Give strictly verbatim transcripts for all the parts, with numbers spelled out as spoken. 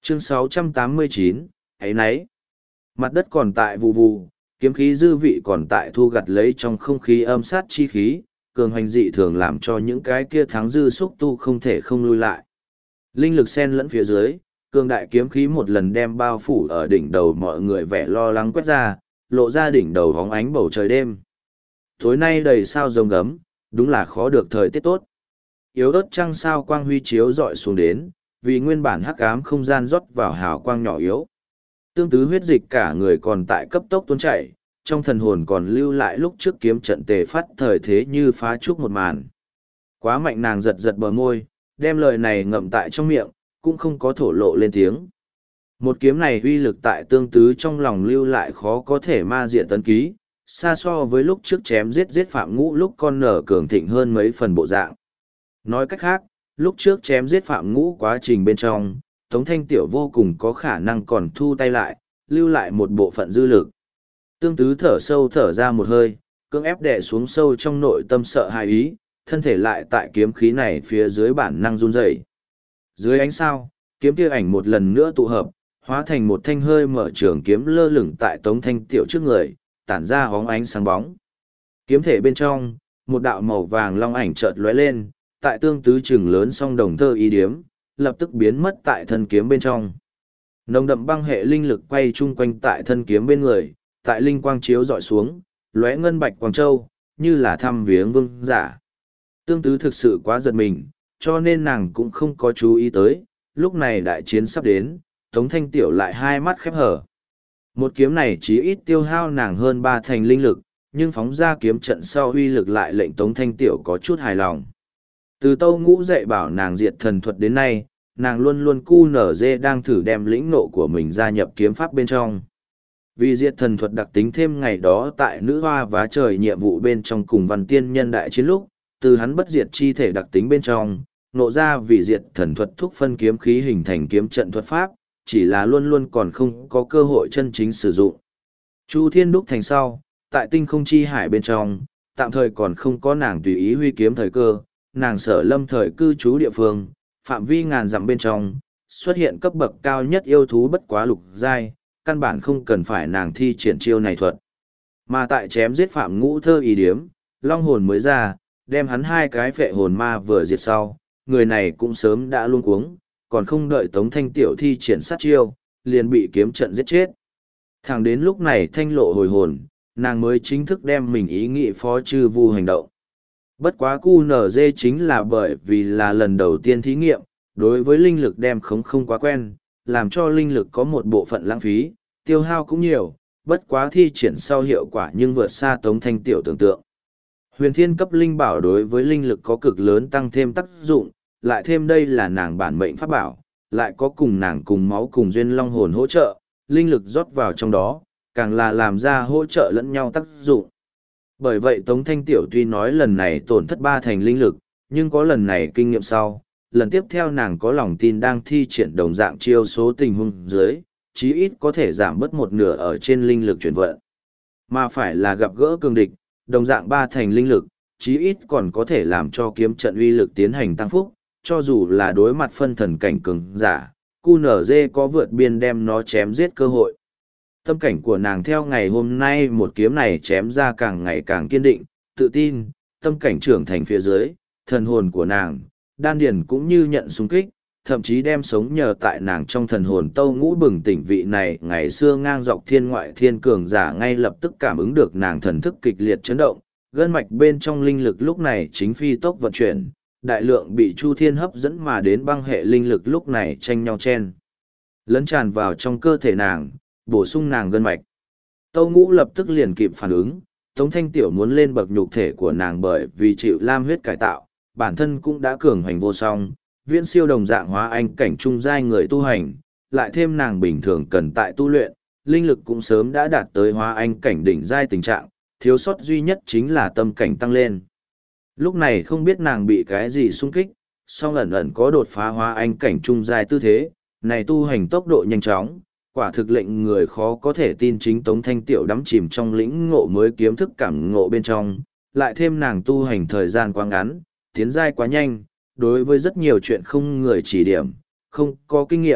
Chương sáu trăm tám mươi chín, ấy nấy. Mặt đất còn tại vù vù, kiếm khí dư vị còn tại thu gặt lấy trong không khí âm sát chi khí, cường hành dị thường làm cho những cái kia thắng dư xúc tu không thể không lui lại. Linh lực xen lẫn phía dưới, cường đại kiếm khí một lần đem bao phủ ở đỉnh đầu mọi người vẻ lo lắng quét ra, lộ ra đỉnh đầu hóng ánh bầu trời đêm. Tối nay đầy sao rồng gấm, đúng là khó được thời tiết tốt. Yếu ớt trăng sao quang huy chiếu dọi xuống đến, vì nguyên bản hắc ám không gian rót vào hào quang nhỏ yếu. Tương tứ huyết dịch cả người còn tại cấp tốc tuôn chảy, trong thần hồn còn lưu lại lúc trước kiếm trận tề phát thời thế như phá trúc một màn. Quá mạnh, nàng giật giật bờ môi, đem lời này ngậm tại trong miệng, cũng không có thổ lộ lên tiếng. Một kiếm này uy lực tại tương tứ trong lòng lưu lại khó có thể ma diện tấn ký, xa so với lúc trước chém giết giết Phạm Ngũ lúc con nở cường thịnh hơn mấy phần bộ dạng. Nói cách khác, lúc trước chém giết Phạm Ngũ quá trình bên trong, Tống Thanh Tiểu vô cùng có khả năng còn thu tay lại, lưu lại một bộ phận dư lực. Tương tứ thở sâu thở ra một hơi, cưỡng ép đè xuống sâu trong nội tâm sợ hãi ý, thân thể lại tại kiếm khí này phía dưới bản năng run rẩy. Dưới ánh sao, kiếm kia ảnh một lần nữa tụ hợp, hóa thành một thanh hơi mở trường kiếm lơ lửng tại Tống Thanh Tiểu trước người, tản ra hóng ánh sáng bóng. Kiếm thể bên trong, một đạo màu vàng long ảnh chợt lóe lên, tại tương tứ chừng lớn song đồng thơ ý điếm, lập tức biến mất tại thân kiếm bên trong. Nồng đậm băng hệ linh lực quay chung quanh tại thân kiếm bên người, tại linh quang chiếu dọi xuống, lóe ngân bạch quang châu, như là thăm viếng vương giả. Tương tứ thực sự quá giật mình, cho nên nàng cũng không có chú ý tới, lúc này đại chiến sắp đến, Tống Thanh Tiểu lại hai mắt khép hở. Một kiếm này chí ít tiêu hao nàng hơn ba thành linh lực, nhưng phóng ra kiếm trận sau uy lực lại lệnh Tống Thanh Tiểu có chút hài lòng. Từ Tâu Ngũ dạy bảo nàng diệt thần thuật đến nay, nàng luôn luôn cu nở dê đang thử đem lĩnh nộ của mình gia nhập kiếm pháp bên trong. Vì diệt thần thuật đặc tính thêm ngày đó tại nữ hoa vá trời nhiệm vụ bên trong cùng văn tiên nhân đại chiến lúc, từ hắn bất diệt chi thể đặc tính bên trong, nộ ra vì diệt thần thuật thúc phân kiếm khí hình thành kiếm trận thuật pháp, chỉ là luôn luôn còn không có cơ hội chân chính sử dụng. Chu Thiên đúc thành sau, tại tinh không chi hải bên trong, tạm thời còn không có nàng tùy ý huy kiếm thời cơ, nàng sở lâm thời cư trú địa phương, phạm vi ngàn dặm bên trong, xuất hiện cấp bậc cao nhất yêu thú bất quá lục giai, căn bản không cần phải nàng thi triển chiêu này thuật. Mà tại chém giết Phạm Ngũ thơ ý điếm, long hồn mới ra, đem hắn hai cái phệ hồn ma vừa diệt sau, người này cũng sớm đã luống cuống, còn không đợi Tống Thanh Tiểu thi triển sát chiêu, liền bị kiếm trận giết chết. Thẳng đến lúc này thanh lộ hồi hồn, nàng mới chính thức đem mình ý nghĩ phó chư vu hành động. Bất quá cu nở dê chính là bởi vì là lần đầu tiên thí nghiệm, đối với linh lực đem khống không quá quen, làm cho linh lực có một bộ phận lãng phí, tiêu hao cũng nhiều, bất quá thi triển sau hiệu quả nhưng vượt xa Tống Thanh Tiểu tưởng tượng. Huyền thiên cấp linh bảo đối với linh lực có cực lớn tăng thêm tác dụng, lại thêm đây là nàng bản mệnh pháp bảo, lại có cùng nàng cùng máu cùng duyên long hồn hỗ trợ, linh lực rót vào trong đó, càng là làm ra hỗ trợ lẫn nhau tác dụng. Bởi vậy Tống Thanh Tiểu tuy nói lần này tổn thất ba thành linh lực, nhưng có lần này kinh nghiệm sau, lần tiếp theo nàng có lòng tin đang thi triển đồng dạng chiêu số tình huống dưới, chí ít có thể giảm bớt một nửa ở trên linh lực chuyển vận. Mà phải là gặp gỡ cường địch, đồng dạng ba thành linh lực, chí ít còn có thể làm cho kiếm trận uy lực tiến hành tăng phúc, cho dù là đối mặt phân thần cảnh cường giả, cu nở dê có vượt biên đem nó chém giết cơ hội. Tâm cảnh của nàng theo ngày hôm nay một kiếm này chém ra càng ngày càng kiên định, tự tin, tâm cảnh trưởng thành phía dưới, thần hồn của nàng, đan điền cũng như nhận xung kích, thậm chí đem sống nhờ tại nàng trong thần hồn Tâu Ngũ bừng tỉnh vị này ngày xưa ngang dọc thiên ngoại thiên cường giả ngay lập tức cảm ứng được nàng thần thức kịch liệt chấn động, gân mạch bên trong linh lực lúc này chính phi tốc vận chuyển, đại lượng bị Chu Thiên hấp dẫn mà đến băng hệ linh lực lúc này tranh nhau chen lấn tràn vào trong cơ thể nàng, bổ sung nàng gân mạch. Tâu Ngũ lập tức liền kịp phản ứng, Tống Thanh Tiểu muốn lên bậc nhục thể của nàng bởi vì chịu lam huyết cải tạo, bản thân cũng đã cường hành vô song, viễn siêu đồng dạng hóa anh cảnh trung giai người tu hành, lại thêm nàng bình thường cần tại tu luyện, linh lực cũng sớm đã đạt tới hóa anh cảnh đỉnh giai tình trạng, thiếu sót duy nhất chính là tâm cảnh tăng lên. Lúc này không biết nàng bị cái gì xung kích, song ẩn ẩn có đột phá hóa anh cảnh trung giai tư thế, này tu hành tốc độ nhanh chóng, quả thực lệnh người khó có thể tin chính Tống Thanh Tiểu đắm chìm trong lĩnh ngộ mới kiếm thức cảm ngộ bên trong, lại thêm nàng tu hành thời gian quá ngắn, tiến giai quá nhanh, đối với rất nhiều chuyện không người chỉ điểm, không có kinh nghiệm,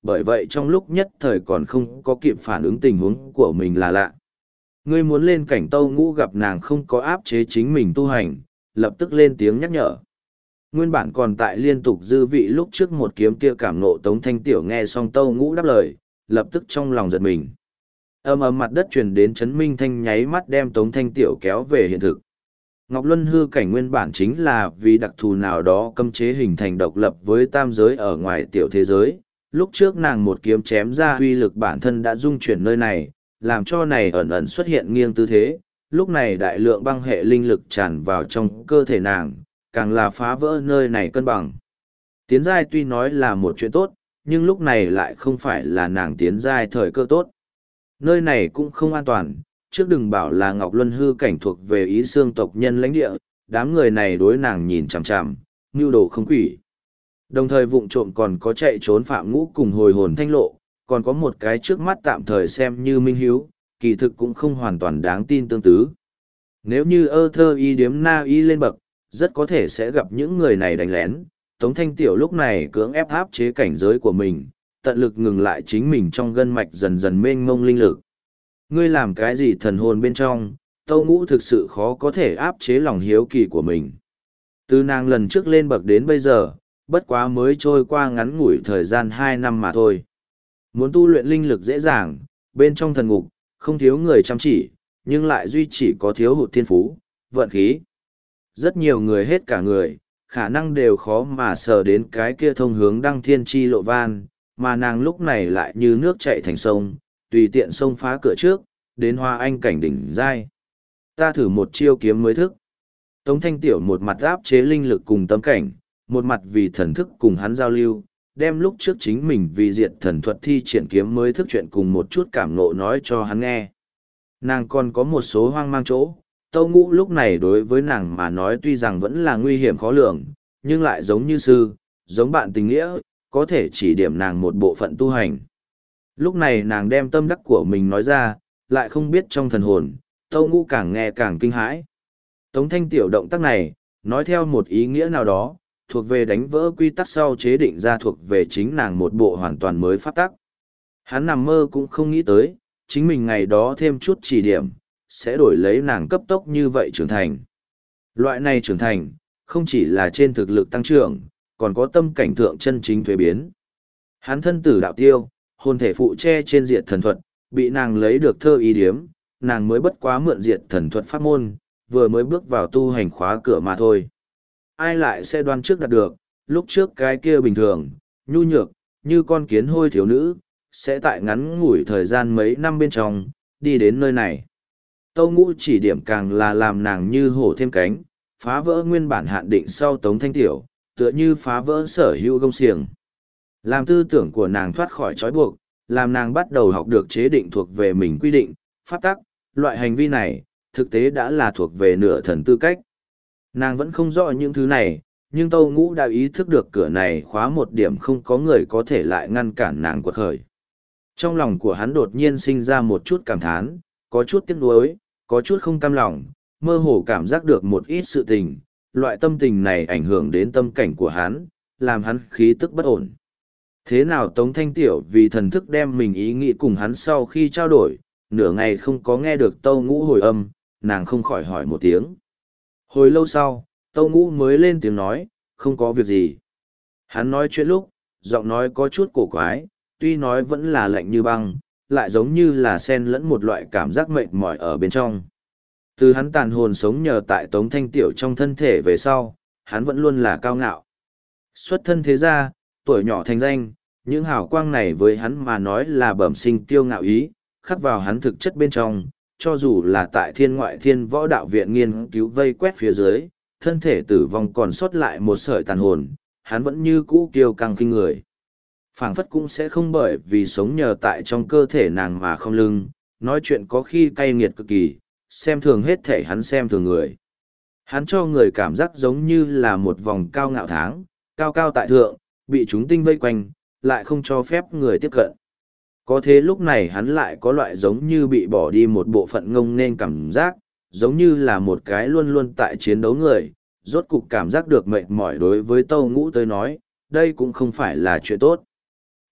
bởi vậy trong lúc nhất thời còn không có kịp phản ứng tình huống của mình là lạ. Ngươi muốn lên cảnh Tâu Ngũ gặp nàng không có áp chế chính mình tu hành, lập tức lên tiếng nhắc nhở. Nguyên bản còn tại liên tục dư vị lúc trước một kiếm kia cảm nộ Tống Thanh Tiểu nghe xong Tâu Ngũ đáp lời, lập tức trong lòng giật mình. Ầm ầm mặt đất truyền đến chấn minh thanh nháy mắt đem Tống Thanh Tiểu kéo về hiện thực. Ngọc Luân hư cảnh nguyên bản chính là vì đặc thù nào đó cấm chế hình thành độc lập với tam giới ở ngoài tiểu thế giới. Lúc trước nàng một kiếm chém ra uy lực bản thân đã dung chuyển nơi này, làm cho này ẩn ẩn xuất hiện nghiêng tư thế. Lúc này đại lượng băng hệ linh lực tràn vào trong cơ thể nàng, càng là phá vỡ nơi này cân bằng. Tiến giai tuy nói là một chuyện tốt, nhưng lúc này lại không phải là nàng tiến giai thời cơ tốt. Nơi này cũng không an toàn, trước đừng bảo là Ngọc Luân hư cảnh thuộc về Ý Xương tộc nhân lãnh địa, đám người này đối nàng nhìn chằm chằm, mưu đồ không quỷ. Đồng thời vụng trộm còn có chạy trốn Phạm Ngũ cùng hồi hồn thanh lộ, còn có một cái trước mắt tạm thời xem như minh hiếu, kỳ thực cũng không hoàn toàn đáng tin tương tứ. Nếu như ơ thơ y điếm na y lên bậc, rất có thể sẽ gặp những người này đánh lén. Tống Thanh Tiểu lúc này cưỡng ép áp chế cảnh giới của mình, tận lực ngừng lại chính mình trong gân mạch dần dần mênh mông linh lực. Ngươi làm cái gì thần hồn bên trong, Tâu Ngũ thực sự khó có thể áp chế lòng hiếu kỳ của mình. Từ nàng lần trước lên bậc đến bây giờ, bất quá mới trôi qua ngắn ngủi thời gian hai năm mà thôi. Muốn tu luyện linh lực dễ dàng, bên trong thần ngục, không thiếu người chăm chỉ, nhưng lại duy chỉ có thiếu hụt thiên phú, vận khí. Rất nhiều người hết cả người, khả năng đều khó mà sờ đến cái kia thông hướng đăng thiên chi lộ van, mà nàng lúc này lại như nước chảy thành sông, tùy tiện xông phá cửa trước, đến hoa anh cảnh đỉnh giai. Ta thử một chiêu kiếm mới thức. Tống Thanh Tiểu một mặt áp chế linh lực cùng tâm cảnh, một mặt vì thần thức cùng hắn giao lưu, đem lúc trước chính mình vì diệt thần thuật thi triển kiếm mới thức chuyện cùng một chút cảm nộ nói cho hắn nghe. Nàng còn có một số hoang mang chỗ, Tâu Ngũ lúc này đối với nàng mà nói tuy rằng vẫn là nguy hiểm khó lường, nhưng lại giống như sư, giống bạn tình nghĩa, có thể chỉ điểm nàng một bộ phận tu hành. Lúc này nàng đem tâm đắc của mình nói ra, lại không biết trong thần hồn, Tâu Ngũ càng nghe càng kinh hãi. Tống Thanh Tiểu động tác này, nói theo một ý nghĩa nào đó, thuộc về đánh vỡ quy tắc sau chế định ra thuộc về chính nàng một bộ hoàn toàn mới pháp tắc. Hắn nằm mơ cũng không nghĩ tới, chính mình ngày đó thêm chút chỉ điểm, sẽ đổi lấy nàng cấp tốc như vậy trưởng thành. Loại này trưởng thành, không chỉ là trên thực lực tăng trưởng, còn có tâm cảnh thượng chân chính thuế biến. Hắn thân tử đạo tiêu, hồn thể phụ che trên diệt thần thuật, bị nàng lấy được thơ ý điếm, nàng mới bất quá mượn diệt thần thuật pháp môn, vừa mới bước vào tu hành khóa cửa mà thôi. Ai lại sẽ đoán trước đạt được, lúc trước cái kia bình thường, nhu nhược, như con kiến hôi thiếu nữ, sẽ tại ngắn ngủi thời gian mấy năm bên trong, đi đến nơi này. Tâu Ngũ chỉ điểm càng là làm nàng như hổ thêm cánh, phá vỡ nguyên bản hạn định sau Tống Thanh Tiểu, tựa như phá vỡ sở hữu gông xiềng. Làm tư tưởng của nàng thoát khỏi trói buộc, làm nàng bắt đầu học được chế định thuộc về mình quy định, pháp tắc, loại hành vi này, thực tế đã là thuộc về nửa thần tư cách. Nàng vẫn không rõ những thứ này, nhưng Tâu Ngũ đã ý thức được cửa này khóa một điểm không có người có thể lại ngăn cản nàng quật khởi. Trong lòng của hắn đột nhiên sinh ra một chút cảm thán, có chút tiếc nuối, có chút không cam lòng, mơ hồ cảm giác được một ít sự tình, loại tâm tình này ảnh hưởng đến tâm cảnh của hắn, làm hắn khí tức bất ổn. Thế nào Tống Thanh Tiểu vì thần thức đem mình ý nghĩ cùng hắn sau khi trao đổi, nửa ngày không có nghe được Tâu Ngũ hồi âm, nàng không khỏi hỏi một tiếng. Hồi lâu sau, Tâu Ngũ mới lên tiếng nói, không có việc gì. Hắn nói chuyện lúc, giọng nói có chút cổ quái, tuy nói vẫn là lạnh như băng, lại giống như là xen lẫn một loại cảm giác mệt mỏi ở bên trong. Từ hắn tàn hồn sống nhờ tại Tống Thanh Tiểu trong thân thể về sau, hắn vẫn luôn là cao ngạo. Xuất thân thế gia, tuổi nhỏ thành danh, những hào quang này với hắn mà nói là bẩm sinh tiêu ngạo ý, khắc vào hắn thực chất bên trong, cho dù là tại thiên ngoại thiên võ đạo viện nghiên cứu vây quét phía dưới, thân thể tử vong còn sót lại một sợi tàn hồn, hắn vẫn như cũ kiêu căng kinh người. Phảng phất cũng sẽ không bởi vì sống nhờ tại trong cơ thể nàng mà không lưng, nói chuyện có khi cay nghiệt cực kỳ, xem thường hết thể hắn xem thường người. Hắn cho người cảm giác giống như là một vòng cao ngạo tháng, cao cao tại thượng, bị chúng tinh vây quanh, lại không cho phép người tiếp cận. Có thế lúc này hắn lại có loại giống như bị bỏ đi một bộ phận ngông nên cảm giác, giống như là một cái luôn luôn tại chiến đấu người, rốt cục cảm giác được mệt mỏi đối với Tâu Ngũ tới nói, đây cũng không phải là chuyện tốt.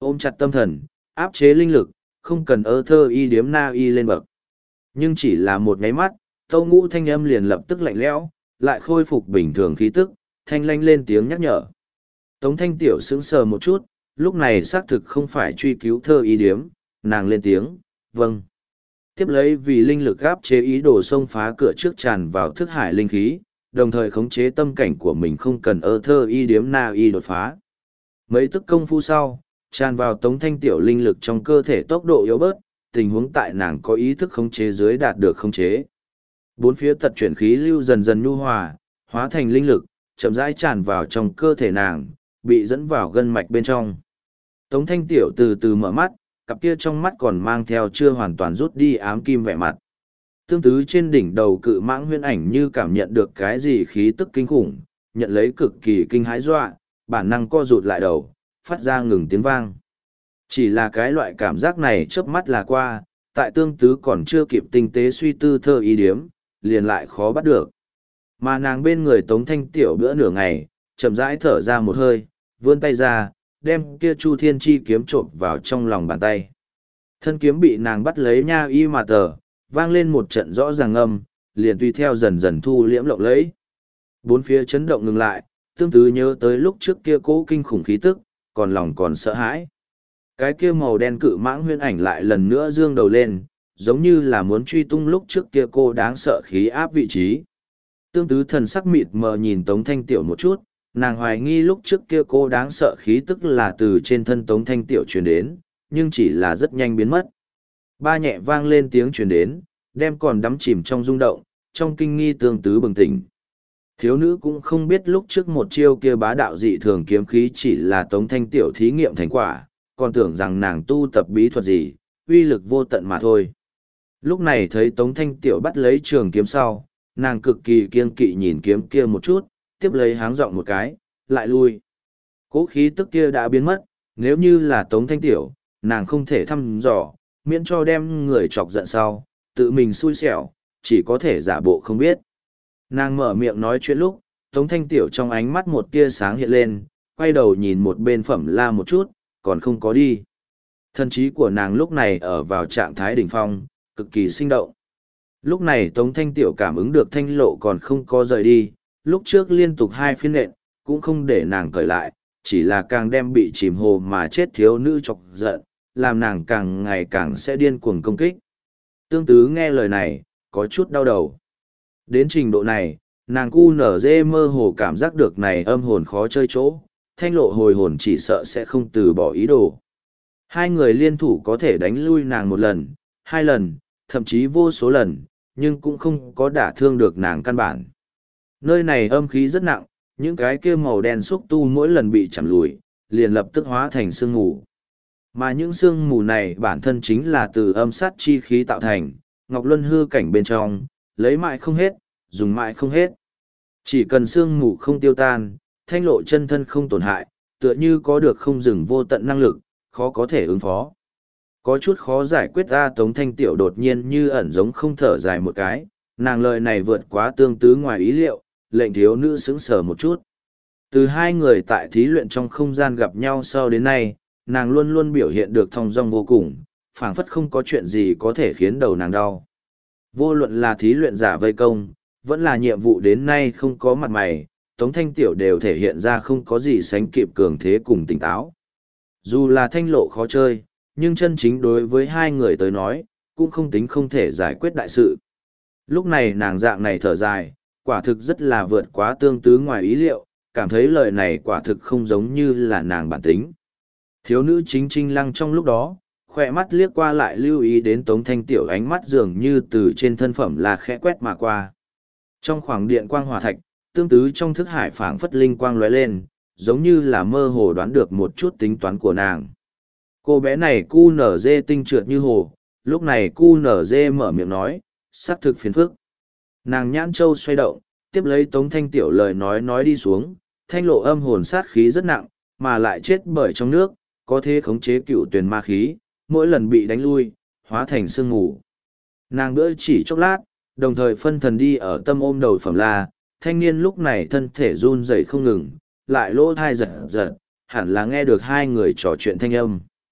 ôm chặt tâm thần, áp chế linh lực, không cần ơ thơ y điếm na y lên bậc. Nhưng chỉ là một nháy mắt, Tâu Ngũ thanh âm liền lập tức lạnh lẽo, lại khôi phục bình thường khí tức, thanh lanh lên tiếng nhắc nhở. Tống Thanh Tiểu sững sờ một chút, lúc này xác thực không phải truy cứu thơ y điếm, nàng lên tiếng, vâng. Tiếp lấy vì linh lực áp chế ý đồ xông phá cửa trước tràn vào thức hải linh khí, đồng thời khống chế tâm cảnh của mình không cần ơ thơ y điếm na y đột phá. Mấy tức công phu sau, tràn vào Tống Thanh Tiểu linh lực trong cơ thể tốc độ yếu bớt, tình huống tại nàng có ý thức khống chế dưới đạt được khống chế. Bốn phía tật chuyển khí lưu dần dần nhu hòa, hóa thành linh lực, chậm rãi tràn vào trong cơ thể nàng, bị dẫn vào gân mạch bên trong. Tống Thanh Tiểu từ từ mở mắt, cặp kia trong mắt còn mang theo chưa hoàn toàn rút đi ám kim vẻ mặt. Tương tứ trên đỉnh đầu cự mãng huyễn ảnh như cảm nhận được cái gì khí tức kinh khủng, nhận lấy cực kỳ kinh hãi dọa, bản năng co rụt lại đầu, phát ra ngừng tiếng vang. Chỉ là cái loại cảm giác này chớp mắt là qua, tại tương tứ còn chưa kịp tinh tế suy tư thơ ý điếm, liền lại khó bắt được. Mà nàng bên người Tống Thanh Tiểu bữa nửa ngày, chậm rãi thở ra một hơi, vươn tay ra, đem kia Chu Thiên Chi kiếm trộm vào trong lòng bàn tay. Thân kiếm bị nàng bắt lấy nha y mà tờ, vang lên một trận rõ ràng âm, liền tùy theo dần dần thu liễm lộng lẫy. Bốn phía chấn động ngừng lại, tương tứ nhớ tới lúc trước kia cố kinh khủng khí tức, còn lòng còn sợ hãi. Cái kia màu đen cự mãng huyễn ảnh lại lần nữa dương đầu lên, giống như là muốn truy tung lúc trước kia cô đáng sợ khí áp vị trí. Tương tứ thần sắc mịt mờ nhìn Tống Thanh Tiểu một chút, nàng hoài nghi lúc trước kia cô đáng sợ khí tức là từ trên thân Tống Thanh Tiểu truyền đến, nhưng chỉ là rất nhanh biến mất. Ba nhẹ vang lên tiếng truyền đến, đem còn đắm chìm trong rung động, trong kinh nghi tương tứ bừng tỉnh. Thiếu nữ cũng không biết lúc trước một chiêu kia bá đạo dị thường kiếm khí chỉ là Tống Thanh Tiểu thí nghiệm thành quả, còn tưởng rằng nàng tu tập bí thuật gì, uy lực vô tận mà thôi. Lúc này thấy Tống Thanh Tiểu bắt lấy trường kiếm sau, nàng cực kỳ kiêng kỵ nhìn kiếm kia một chút, tiếp lấy háng giọng một cái, lại lui. Cố khí tức kia đã biến mất, nếu như là Tống Thanh Tiểu, nàng không thể thăm dò, miễn cho đem người chọc giận sau, tự mình xui xẻo, chỉ có thể giả bộ không biết. Nàng mở miệng nói chuyện lúc, Tống Thanh Tiểu trong ánh mắt một tia sáng hiện lên, quay đầu nhìn một bên Phẩm La một chút, còn không có đi. Thân trí của nàng lúc này ở vào trạng thái đỉnh phong, cực kỳ sinh động. Lúc này Tống Thanh Tiểu cảm ứng được Thanh Lộ còn không có rời đi, lúc trước liên tục hai phiên nện, cũng không để nàng cởi lại, chỉ là càng đem bị chìm hồ mà chết thiếu nữ chọc giận, làm nàng càng ngày càng sẽ điên cuồng công kích. Tương tứ nghe lời này, có chút đau đầu. Đến trình độ này, nàng cu nở dê mơ hồ cảm giác được này âm hồn khó chơi chỗ, Thanh Lộ hồi hồn chỉ sợ sẽ không từ bỏ ý đồ. Hai người liên thủ có thể đánh lui nàng một lần, hai lần, thậm chí vô số lần, nhưng cũng không có đả thương được nàng căn bản. Nơi này âm khí rất nặng, những cái kia màu đen xúc tu mỗi lần bị chạm lùi, liền lập tức hóa thành sương mù. Mà những sương mù này bản thân chính là từ âm sát chi khí tạo thành, Ngọc Luân hư cảnh bên trong, lấy mãi không hết, dùng mãi không hết. Chỉ cần sương mù không tiêu tan, Thanh Lộ chân thân không tổn hại, tựa như có được không dừng vô tận năng lực, khó có thể ứng phó. Có chút khó giải quyết ra Tống Thanh Tiểu đột nhiên như ẩn giống không thở dài một cái, nàng lời này vượt quá tương tứ ngoài ý liệu, lệnh thiếu nữ sững sờ một chút. Từ hai người tại thí luyện trong không gian gặp nhau sau đến nay, nàng luôn luôn biểu hiện được thong dong vô cùng, phảng phất không có chuyện gì có thể khiến đầu nàng đau. Vô luận là thí luyện giả vây công, vẫn là nhiệm vụ đến nay không có mặt mày, Tống Thanh Tiểu đều thể hiện ra không có gì sánh kịp cường thế cùng tỉnh táo. Dù là Thanh Lộ khó chơi, nhưng chân chính đối với hai người tới nói, cũng không tính không thể giải quyết đại sự. Lúc này nàng dạng này thở dài, quả thực rất là vượt quá tương tứ ngoài ý liệu, cảm thấy lời này quả thực không giống như là nàng bản tính. Thiếu nữ chính trinh lăng trong lúc đó, khỏe mắt liếc qua lại lưu ý đến Tống Thanh Tiểu ánh mắt dường như từ trên thân phẩm là khẽ quét mà qua. Trong khoảng điện quang hỏa thạch, tương tứ trong thức hải phảng phất linh quang lóe lên, giống như là mơ hồ đoán được một chút tính toán của nàng. Cô bé này cu nở dê tinh trượt như hồ, lúc này cu nở dê mở miệng nói, xác thực phiền phức. Nàng nhãn châu xoay động, tiếp lấy Tống Thanh Tiểu lời nói nói đi xuống, Thanh Lộ âm hồn sát khí rất nặng, mà lại chết bởi trong nước, có thể khống chế cựu tuyển ma khí, mỗi lần bị đánh lui, hóa thành sương mù. Nàng đỡ chỉ chốc lát, đồng thời phân thần đi ở tâm ôm đầu Phẩm La, thanh niên lúc này thân thể run rẩy không ngừng, lại lỗ thai giật giật, hẳn là nghe được hai người trò chuyện thanh âm.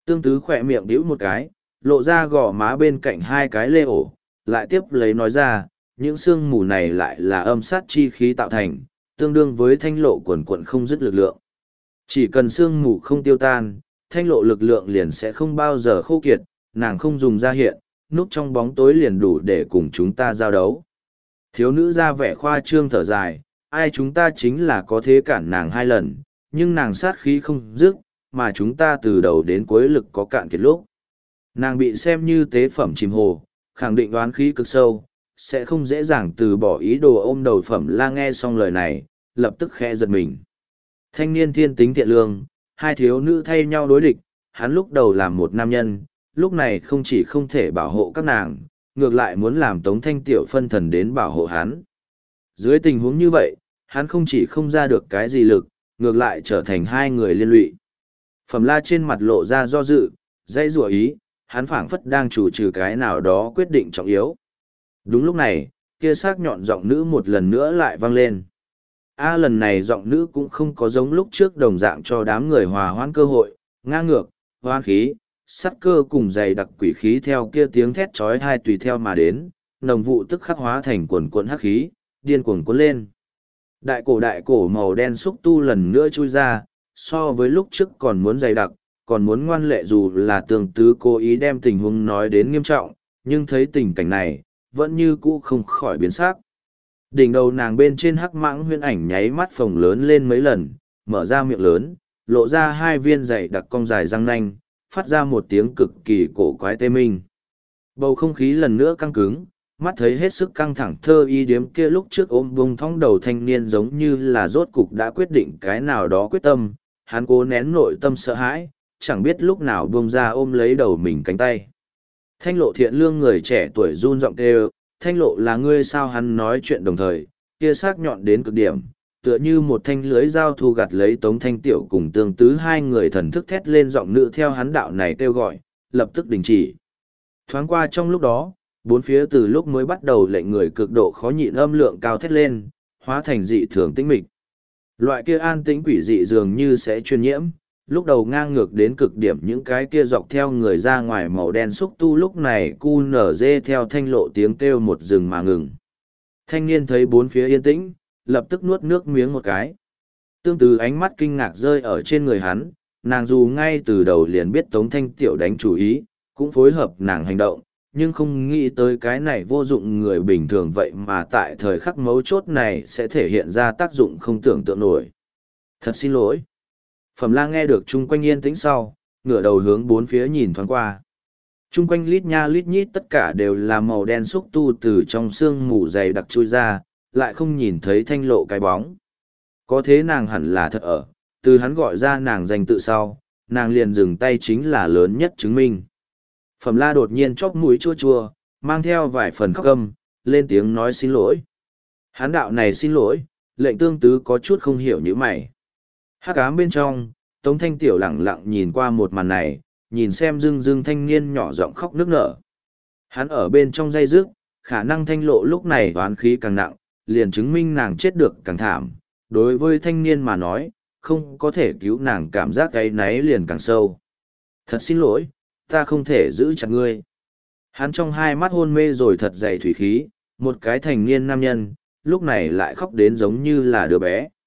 Tương Tứ khỏe miệng đĩu một cái, lộ ra gò má bên cạnh hai cái lê ổ, lại tiếp lấy nói ra, những sương mù này lại là âm sát chi khí tạo thành, tương đương với thanh lộ quần quận không dứt lực lượng. Chỉ cần sương mù không tiêu tan, thanh lộ lực lượng liền sẽ không bao giờ khô kiệt, nàng không dùng ra hiện, núp trong bóng tối liền đủ để cùng chúng ta giao đấu. Thiếu nữ ra vẻ khoa trương thở dài, ai chúng ta chính là có thế cản nàng hai lần, nhưng nàng sát khí không dứt, mà chúng ta từ đầu đến cuối lực có cạn kiệt lúc. Nàng bị xem như tế phẩm chìm hồ, khẳng định đoán khí cực sâu, sẽ không dễ dàng từ bỏ ý đồ ôm đầu Phẩm La nghe xong lời này, lập tức khẽ giật mình. Thanh niên thiên tính thiện lương, hai thiếu nữ thay nhau đối địch, hắn lúc đầu làm một nam nhân, lúc này không chỉ không thể bảo hộ các nàng, ngược lại muốn làm Tống Thanh Tiểu phân thần đến bảo hộ hắn. Dưới tình huống như vậy, hắn không chỉ không ra được cái gì lực, ngược lại trở thành hai người liên lụy. Phẩm La trên mặt lộ ra do dự, dãy rủa ý, hắn phảng phất đang chủ trừ cái nào đó quyết định trọng yếu. Đúng lúc này, kia sắc nhọn giọng nữ một lần nữa lại vang lên. A lần này giọng nữ cũng không có giống lúc trước đồng dạng cho đám người hòa hoãn cơ hội, ngang ngược, hoan khí, sắt cơ cùng dày đặc quỷ khí theo kia tiếng thét chói tai tùy theo mà đến, nồng vụ tức khắc hóa thành quần cuộn hắc khí, điên cuồng cuốn lên. Đại cổ đại cổ màu đen xúc tu lần nữa chui ra, so với lúc trước còn muốn dày đặc, còn muốn ngoan lệ dù là Tương Tứ cố ý đem tình huống nói đến nghiêm trọng, nhưng thấy tình cảnh này, vẫn như cũ không khỏi biến sắc. Đỉnh đầu nàng bên trên hắc mãng huyễn ảnh nháy mắt phồng lớn lên mấy lần, mở ra miệng lớn, lộ ra hai viên dày đặc cong dài răng nanh, phát ra một tiếng cực kỳ cổ quái tê minh. Bầu không khí lần nữa căng cứng, mắt thấy hết sức căng thẳng thơ y điếm kia lúc trước ôm bông thong đầu thanh niên giống như là rốt cục đã quyết định cái nào đó quyết tâm, hắn cố nén nội tâm sợ hãi, chẳng biết lúc nào buông ra ôm lấy đầu mình cánh tay. Thanh lộ thiện lương người trẻ tuổi run giọng kêu, thanh lộ là ngươi sao? Hắn nói chuyện đồng thời, kia sắc nhọn đến cực điểm, tựa như một thanh lưới dao thu gặt lấy Tống Thanh Tiểu cùng Tương Tứ hai người thần thức thét lên giọng nữ theo hắn đạo này kêu gọi, lập tức đình chỉ. Thoáng qua trong lúc đó, bốn phía từ lúc mới bắt đầu lệnh người cực độ khó nhịn âm lượng cao thét lên, hóa thành dị thường tĩnh mịch. Loại kia an tĩnh quỷ dị dường như sẽ truyền nhiễm, lúc đầu ngang ngược đến cực điểm những cái kia dọc theo người ra ngoài màu đen xúc tu lúc này cu nở dê theo thanh lộ tiếng kêu một rừng mà ngừng. Thanh niên thấy bốn phía yên tĩnh, lập tức nuốt nước miếng một cái. Tương Tự ánh mắt kinh ngạc rơi ở trên người hắn, nàng dù ngay từ đầu liền biết Tống Thanh Tiểu đánh chủ ý, cũng phối hợp nàng hành động, nhưng không nghĩ tới cái này vô dụng người bình thường vậy mà tại thời khắc mấu chốt này sẽ thể hiện ra tác dụng không tưởng tượng nổi. Thật xin lỗi. Phẩm La nghe được chung quanh yên tĩnh sau, ngửa đầu hướng bốn phía nhìn thoáng qua. Chung quanh lít nha lít nhít tất cả đều là màu đen xúc tu từ trong xương mù dày đặc chui ra, lại không nhìn thấy thanh lộ cái bóng. Có thế nàng hẳn là thật ở, từ hắn gọi ra nàng danh tự sau, nàng liền dừng tay chính là lớn nhất chứng minh. Phẩm La đột nhiên chóp mũi chua chua, mang theo vài phần khóc câm, lên tiếng nói xin lỗi. Hắn đạo này xin lỗi, lệnh Tương Tứ có chút không hiểu như mày. Hắc ám bên trong, Tống Thanh Tiểu lặng lặng nhìn qua một màn này, nhìn xem dưng dưng thanh niên nhỏ giọng khóc nức nở. Hắn ở bên trong dây dứt, khả năng thanh lộ lúc này oán khí càng nặng, liền chứng minh nàng chết được càng thảm. Đối với thanh niên mà nói, không có thể cứu nàng cảm giác áy náy liền càng sâu. Thật xin lỗi, ta không thể giữ chặt ngươi. Hắn trong hai mắt hôn mê rồi thật dày thủy khí, một cái thành niên nam nhân, lúc này lại khóc đến giống như là đứa bé.